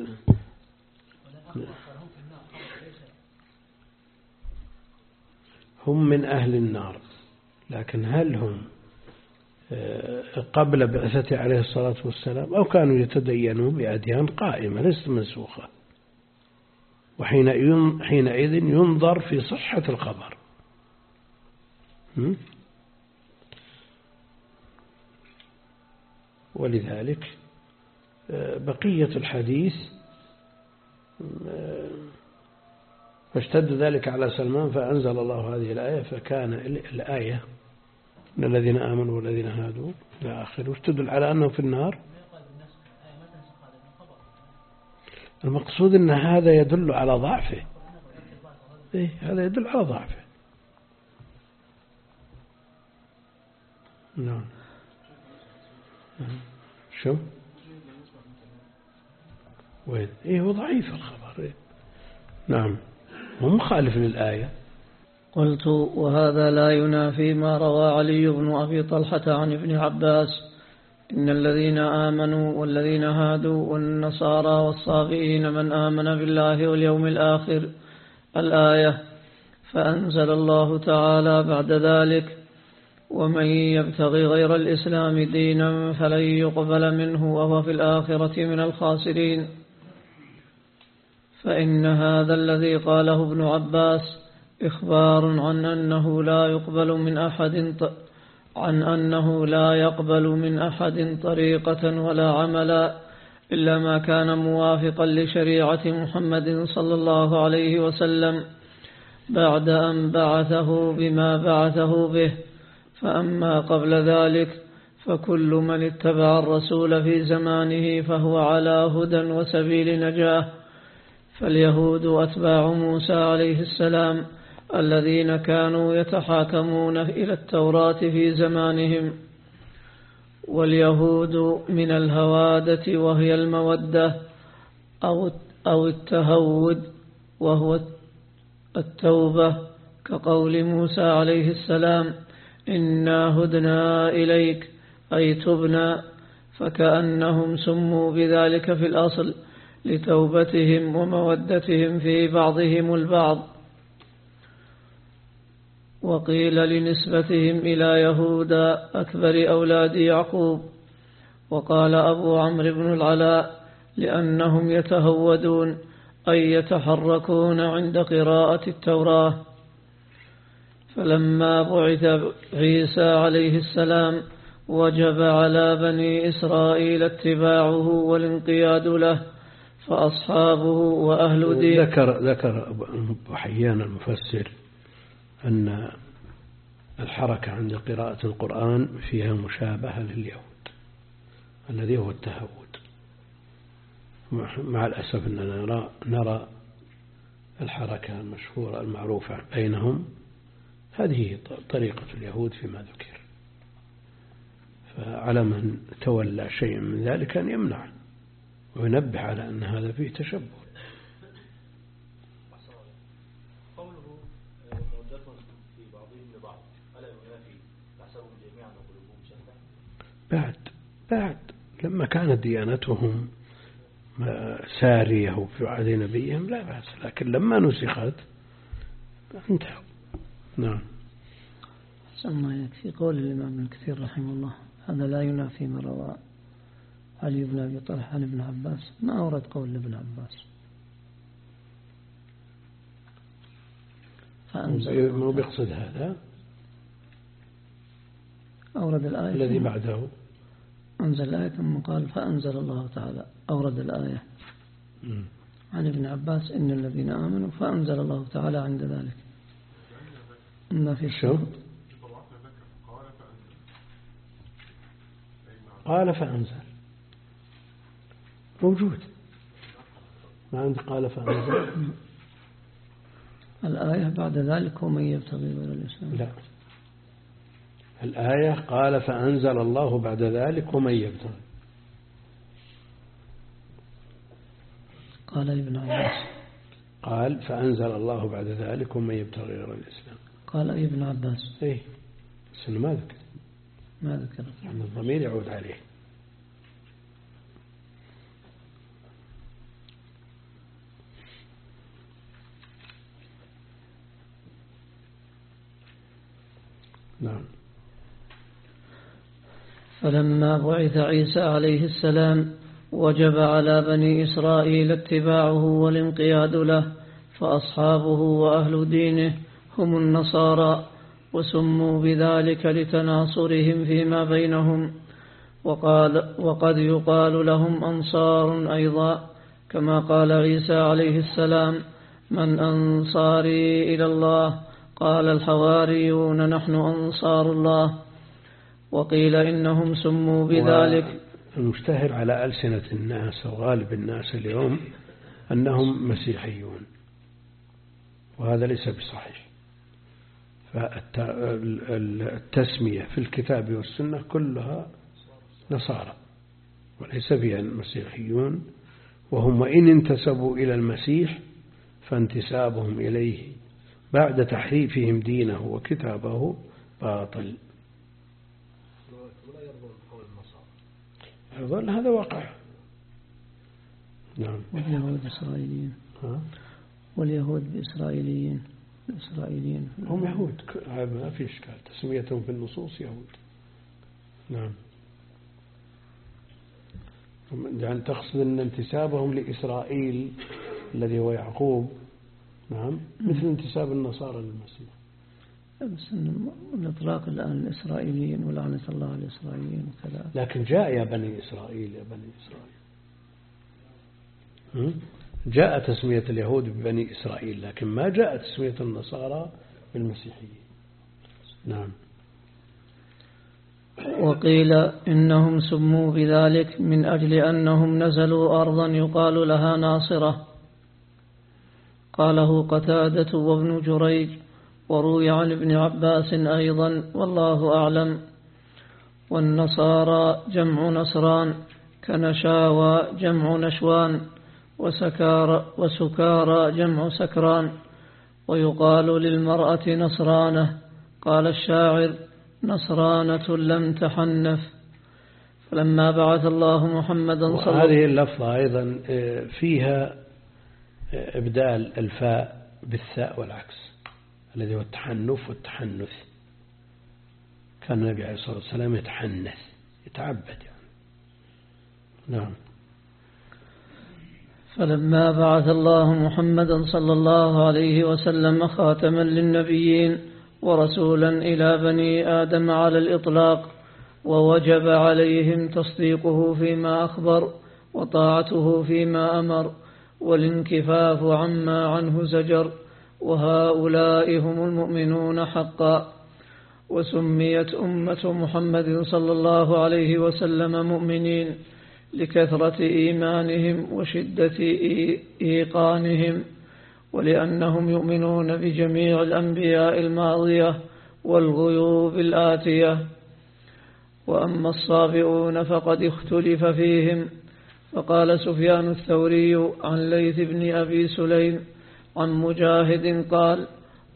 هم من أهل النار، لكن هل هم قبل بعثته عليه الصلاة والسلام أو كانوا يتدينون بأديان قائمة ليست منسوخة؟ وحينئذ ينظر في صحة الخبر. ولذلك بقية الحديث فاشتد ذلك على سلمان فأنزل الله هذه الآية، فكان الآية إن الذين آمنوا والذين هادوا إلى آخره واشتدل على أنه في النار. المقصود أن هذا يدل على ضعفه. إيه هذا يدل على ضعفه. نعم. شو؟ وين؟ إيه هو ضعيف الخبر. إيه؟ نعم، هو مخالف للآية. قلت وهذا لا ينافي ما روى علي بن أبي طلحة عن ابن عباس إن الذين آمنوا والذين هادوا والنصارى والصابئين من آمن بالله واليوم الآخر الآية. فأنزل الله تعالى بعد ذلك ومن يبتغي غير الإسلام دينا فلن يقبل منه وهو في الآخرة من الخاسرين. فإن هذا الذي قاله ابن عباس إخبار عن أنه لا يقبل من أحد عن أنه لا يقبل من أحد طريقة ولا عملا إلا ما كان موافقا لشريعة محمد صلى الله عليه وسلم بعد أن بعثه بما بعثه به. فأما قبل ذلك فكل من اتبع الرسول في زمانه فهو على هدى وسبيل نجاة. فاليهود أتباع موسى عليه السلام الذين كانوا يتحاكمون إلى التوراة في زمانهم، واليهود من الهوادة وهي المودة أو أو التهود وهو التوبة، كقول موسى عليه السلام إنا هدنا إليك أي تبنا، فكأنهم سموا بذلك في الأصل لتوبتهم ومودتهم في بعضهم البعض. وقيل لنسبتهم إلى يهوذا أكبر أولاد يعقوب. وقال أبو عمرو بن العلاء لأنهم يتهودون أي يتحركون عند قراءة التوراة. فلما بعث عيسى عليه السلام وجب على بني إسرائيل اتباعه والانقياد له، فأصحابه وأهل دين. ذكر ذكر أبو حيان المفسر أن الحركة عند قراءة القرآن فيها مشابهة لليهود الذي هو التهود. مع الأسف أننا نرى, نرى الحركة المشهورة المعروفة بينهم هذه طريقة اليهود فيما ذكر، فعلى من تولى شيء من ذلك أن يمنع وينبه على أن هذا فيه تشبه. قوله بعد بعد لما كانت ديانتهم سارية في عهد نبيهم لا بأس، لكن لما نسخت انتهوا. نعم. ثم يكفي قول الإمام ابن كثير رحمه الله هذا لا ينافي ما روى علي بن أبي طلحة عن ابن عباس، ما أورد قول ابن عباس. مو بيقصد هذا، أورد الآية الذي بعده، أنزل الآية ثم قال فأنزل الله تعالى، أورد الآية م. عن ابن عباس إن الذين آمنوا فأنزل الله تعالى عند ذلك إن في شو قال فأنزل موجود، ما عندي قال فأنزل. الآية بعد ذلك ومن يبتغي غير الإسلام، لا، الآية قال فأنزل الله بعد ذلك ومن يبتغي. قال ابن عباس قال فأنزل الله بعد ذلك ومن يبتغي غير الإسلام. قال ابن عباس إيه بس ما ذكر ما ذكر يعني الضمير يعود عليه. نعم. فلما بعث عيسى عليه السلام وجب على بني إسرائيل اتباعه والانقياد له، فأصحابه وأهل دينه هم النصارى، وسموا بذلك لتناصرهم فيما بينهم، وقال وقد يقال لهم أنصار أيضا، كما قال عيسى عليه السلام من أنصاري إلى الله؟ قال الحواريون نحن أنصار الله. وقيل إنهم سموا بذلك. المشتهر على ألسنة الناس وغالب الناس اليوم أنهم مسيحيون، وهذا ليس بصحيح. فالتسمية في الكتاب والسنة كلها نصارى وليس فيها مسيحيون، وهم وإن انتسبوا إلى المسيح فانتسابهم إليه بعد تحريفهم دينه وكتابه باطل. يظل هذا واقع. نعم. واليهود إسرائيليين واليهود بإسرائيليين الإسرائيليين هم يهود، ما في إشكال تسميتهم في النصوص يهود. نعم. يعني تقصد أن انتسابهم لإسرائيل الذي هو يعقوب نعم مثل انتساب النصارى للمسيح. بس الإطلاق الآن الإسرائيليين ولعنة الله على الإسرائيليين وكذا. لكن جاء يا بني إسرائيل يا بني إسرائيل، جاء تسمية اليهود ببني إسرائيل، لكن ما جاء تسمية النصارى بالمسيحيين. نعم. وقيل إنهم سموا بذلك من أجل أنهم نزلوا أرضا يقال لها ناصرة، قاله قتادة وابن جريج، وروي عن ابن عباس أيضا والله أعلم. والنصارى جمع نصران، كنشاوى جمع نشوان، وسكار وسكارى جمع سكران. ويقال للمرأة نصرانة، قال الشاعر نصرانة لم تحنف. فلما بعث الله محمدا صلى الله عليه وسلم. وهذه اللفظة أيضا فيها إبدال الفاء بالثاء والعكس الذي هو التحنف والتحنث. كان النبي عليه الصلاة والسلام يتحنث يتعبد يعني. نعم. فلما بعث الله محمدا صلى الله عليه وسلم خاتما للنبيين ورسولا إلى بني آدم على الإطلاق، ووجب عليهم تصديقه فيما أخبر وطاعته فيما أمر والانكفاف عما عنه زجر، وهؤلاء هم المؤمنون حقا. وسميت أمة محمد صلى الله عليه وسلم مؤمنين لكثرة إيمانهم وشدة إيقانهم، ولأنهم يؤمنون بجميع الأنبياء الماضية والغيوب الآتية. وأما الصابئون فقد اختلف فيهم، فقال سفيان الثوري عن ليث بن أبي سليم عن مجاهد قال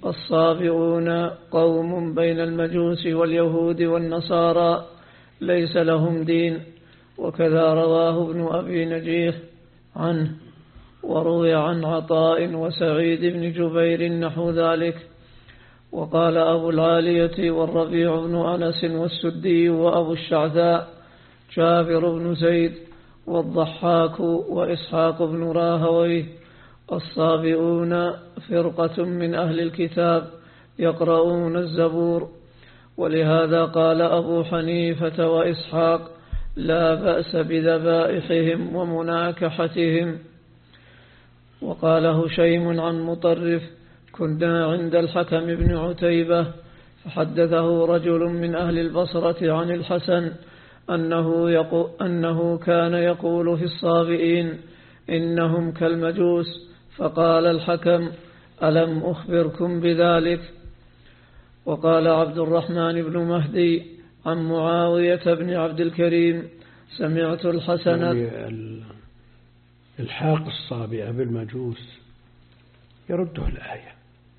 الصابئون قوم بين المجوس واليهود والنصارى ليس لهم دين. وكذا رواه ابن أبي نجيح عنه. وروي عن عطاء وسعيد بن جبير نحو ذلك. وقال أبو العالية والربيع بن أنس والسدي وأبو الشعثاء جابر بن زيد والضحاك وإسحاق بن راهويه الصابئون فرقة من أهل الكتاب يقرؤون الزبور. ولهذا قال أبو حنيفة وإسحاق لا بأس بذبائحهم ومناكحتهم. وقال هشيم عن مطرف كنا عند الحكم بن عتيبة فحدثه رجل من أهل البصرة عن الحسن أنه, يقو أنه كان يقول في الصابئين إنهم كالمجوس. فقال الحكم ألم أخبركم بذلك؟ وقال عبد الرحمن بن مهدي عن معاوية بن عبد الكريم سمعت الحسن يعني الحاق الصابئة بالمجوس يرده الآية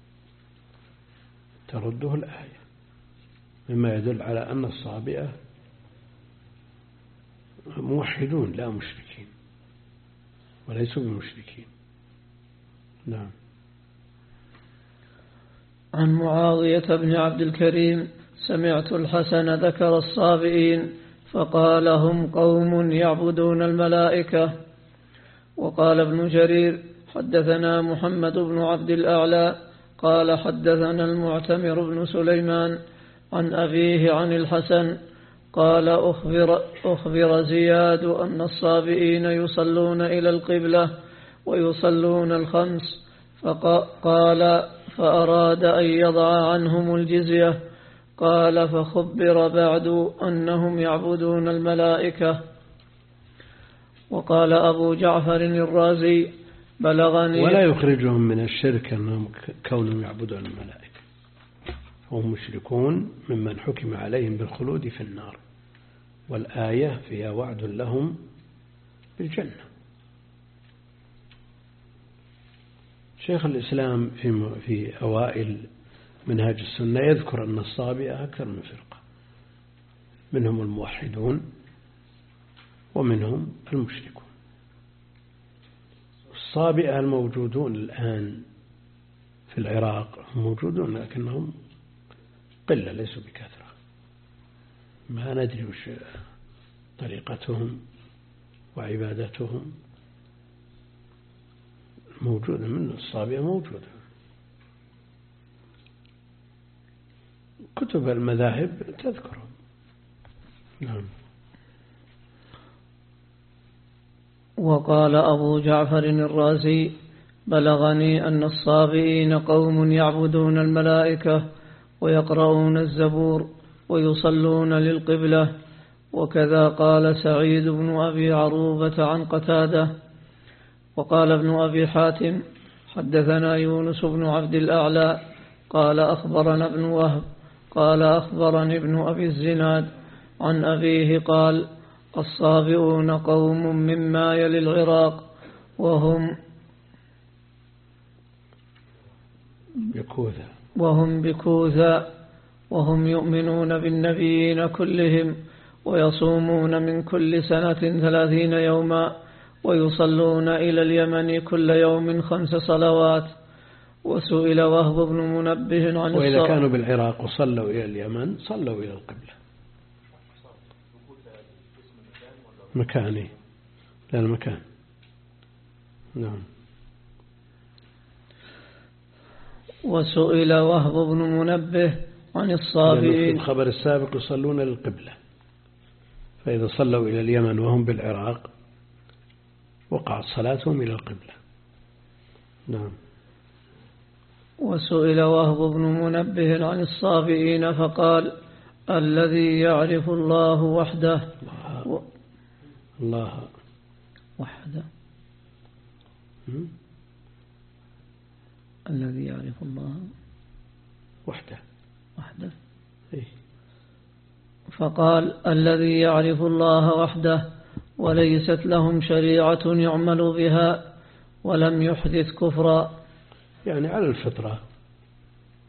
ترده الآية مما يدل على أن الصابئة موحدون لا مشركين وليسوا بمشركين. نعم. عن معاوية بن عبد الكريم سمعت الحسن ذكر الصابئين فقال هم قوم يعبدون الملائكة. وقال ابن جرير حدثنا محمد بن عبد الأعلى قال حدثنا المعتمر بن سليمان عن أبيه عن الحسن قال أخبر, أخبر زياد أن الصابئين يصلون إلى القبلة ويصلون الخمس. فقال فأراد أن يضع عنهم الجزية. قال فخبر بعد أنهم يعبدون الملائكة. وقال أبو جعفر الرازي بلغني ولا يخرجهم من الشرك أنهم كونهم يعبدون الملائكة هم مشركون ممن حكم عليهم بالخلود في النار والآية فيها وعد لهم بالجنة. شيخ الإسلام في في أوائل منهاج السنة يذكر أن الصابئة أكثر من فرقة منهم الموحدون ومنهم المشركون. الصابئة الموجودون الآن في العراق موجودون لكنهم قلة ليسوا بكثرة ما ندري وش طريقتهم وعبادتهم موجودة من الصابئة موجودة. كتب المذاهب تذكرهم. نعم. وقال أبو جعفر الرازي بلغني أن الصابئين قوم يعبدون الملائكة ويقرؤون الزبور ويصلون للقبلة. وكذا قال سعيد بن أبي عروبة عن قتادة. وقال ابن أبي حاتم حدثنا يونس بن عبد الأعلى قال أخبرنا ابن وهب قال أخبرني ابن أبي الزناد عن أبيه قال الصابئون قوم مما يلي العراق وهم بكوثة وهم بكوثة وهم يؤمنون بالنبيين كلهم ويصومون من كل سنة ثلاثين يوما ويصلون إلى اليمن كل يوم خمس صلوات. وسئل وهب بن منبه عن الصلاة وإذا كانوا بالعراق وصلوا إلى اليمن صلوا إلى القبلة مكاني لا المكان. نعم. وسئل وهب بن منبه عن الصابئين الخبر السابق يصلون للقبلة فإذا صلوا إلى اليمن وهم بالعراق وقعت صلاتهم إلى القبلة. نعم. وسئل وهب بن منبه عن الصابئين فقال الذي يعرف الله وحده الله, و... الله. وحده الذي يعرف الله وحده وحده إيه؟ فقال الذي يعرف الله وحده وليست لهم شريعة يعمل بها ولم يحدث كفرا. يعني على الفطرة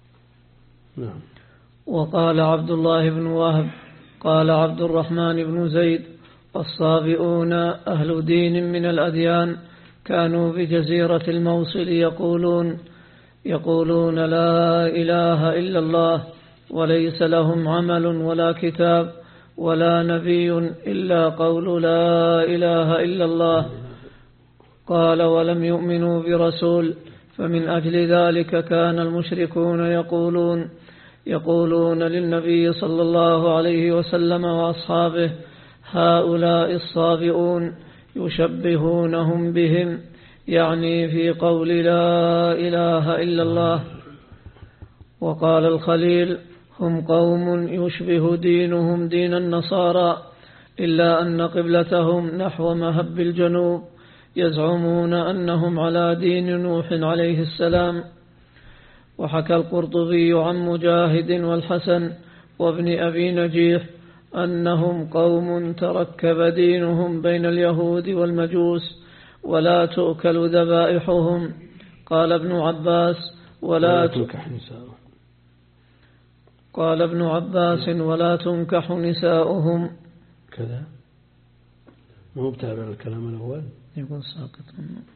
نعم. وقال عبد الله بن وهب قال عبد الرحمن بن زيد الصابئون أهل دين من الأديان كانوا بجزيرة الموصل يقولون يقولون لا إله إلا الله وليس لهم عمل ولا كتاب ولا نبي إلا قول لا إله إلا الله. قال ولم يؤمنوا برسول، فمن أجل ذلك كان المشركون يقولون يقولون للنبي صلى الله عليه وسلم وأصحابه هؤلاء الصابئون يشبهونهم بهم، يعني في قول لا إله إلا الله. وقال الخليل هم قوم يشبه دينهم دين النصارى، إلا أن قبلتهم نحو مهب الجنوب، يزعمون أنهم على دين نوح عليه السلام. وحكى القرطبي عن مجاهد والحسن وابن أبي نجيح أنهم قوم تركب دينهم بين اليهود والمجوس ولا تؤكل ذبائحهم. قال ابن عباس ولا تنكح نساؤهم قال ابن عباس ولا تنكح نساؤهم كذا. مو بتابع الكلام الأول يكون ساقط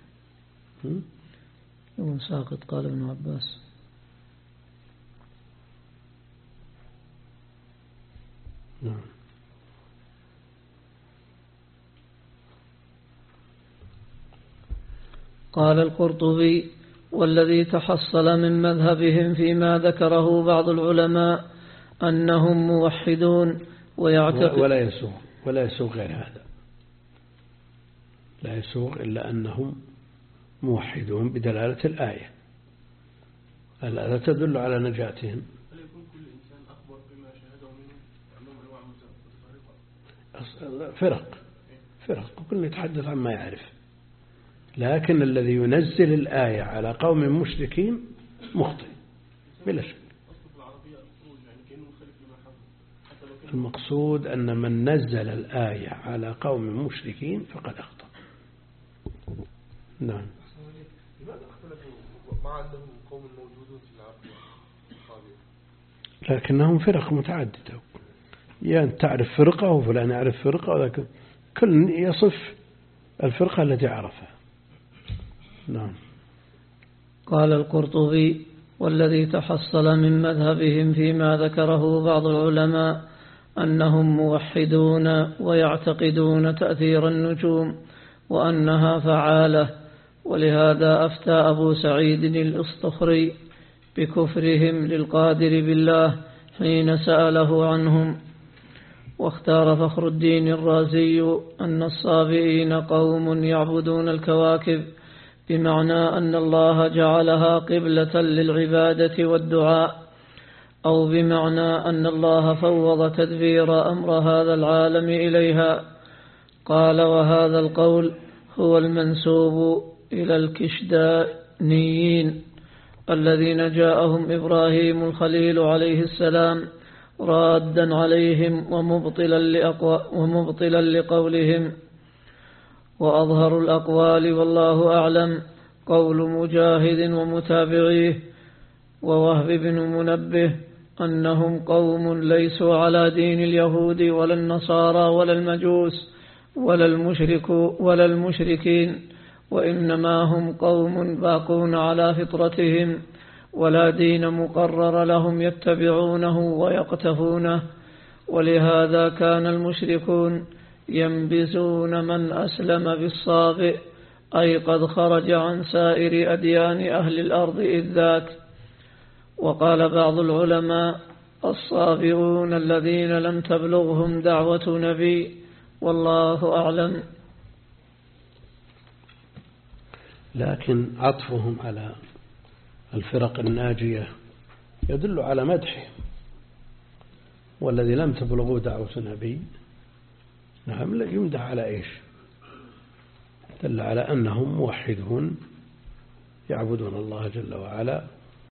يكون ساقط. قال ابن عباس نعم. قال القرطبي والذي تحصل من مذهبهم فيما ذكره بعض العلماء أنهم موحدون ويعتقد ولا يسوغ ولا يسوغ غير هذا، لا يسوغ إلا أنهم موحدون بدلالة الآية. الآية تدل على نجاتهم. هل يكون كل إنسان أخبر بما شاهده منه أنهم أنواع متفرقة؟ فرق فرق وكل يتحدث عن ما يعرف، لكن الذي ينزل الآية على قوم مشركين مخطئ بلا شك. المقصود أن من نزل الآية على قوم مشركين فقد أخطأ. نعم. لماذا اختلفوا مع أنهم قوم موجودون في العرب؟ لكنهم فرق متعددة، يعني تعرف فرقة وفلان يعرف فرقة، ولكن كل يصف الفرقة التي عرفها. نعم. قال القرطبي والذي تحصل من مذهبهم فيما ذكره بعض العلماء أنهم موحدون ويعتقدون تأثير النجوم وأنها فعالة، ولهذا أفتى أبو سعيد الأسطخري بكفرهم للقادر بالله حين سأله عنهم. واختار فخر الدين الرازي أن الصابئين قوم يعبدون الكواكب، بمعنى أن الله جعلها قبلة للعبادة والدعاء، أو بمعنى أن الله فوض تدبير أمر هذا العالم إليها. قال وهذا القول هو المنسوب إلى الكشدانيين الذين جاءهم إبراهيم الخليل عليه السلام رادا عليهم ومبطلا لأقوى ومبطلا لقولهم. وأظهر الأقوال والله أعلم قول مجاهد ومتابعيه ووهب بن منبه أنهم قوم ليسوا على دين اليهود ولا النصارى ولا المجوس ولا المشرك ولا المشركين، وإنما هم قوم باقون على فطرتهم ولا دين مقرر لهم يتبعونه ويقتفونه. ولهذا كان المشركون ينبذون من أسلم بالصابئ، أي قد خرج عن سائر أديان أهل الأرض إذ ذاك. وقال بعض العلماء الصابئون الذين لم تبلغهم دعوة نبي، والله أعلم. لكن عطفهم على الفرق الناجية يدل على مدحهم، والذي لم تبلغوا دعوة نبي نعم يمدح على إيش؟ دل على أنهم موحدون يعبدون الله جل وعلا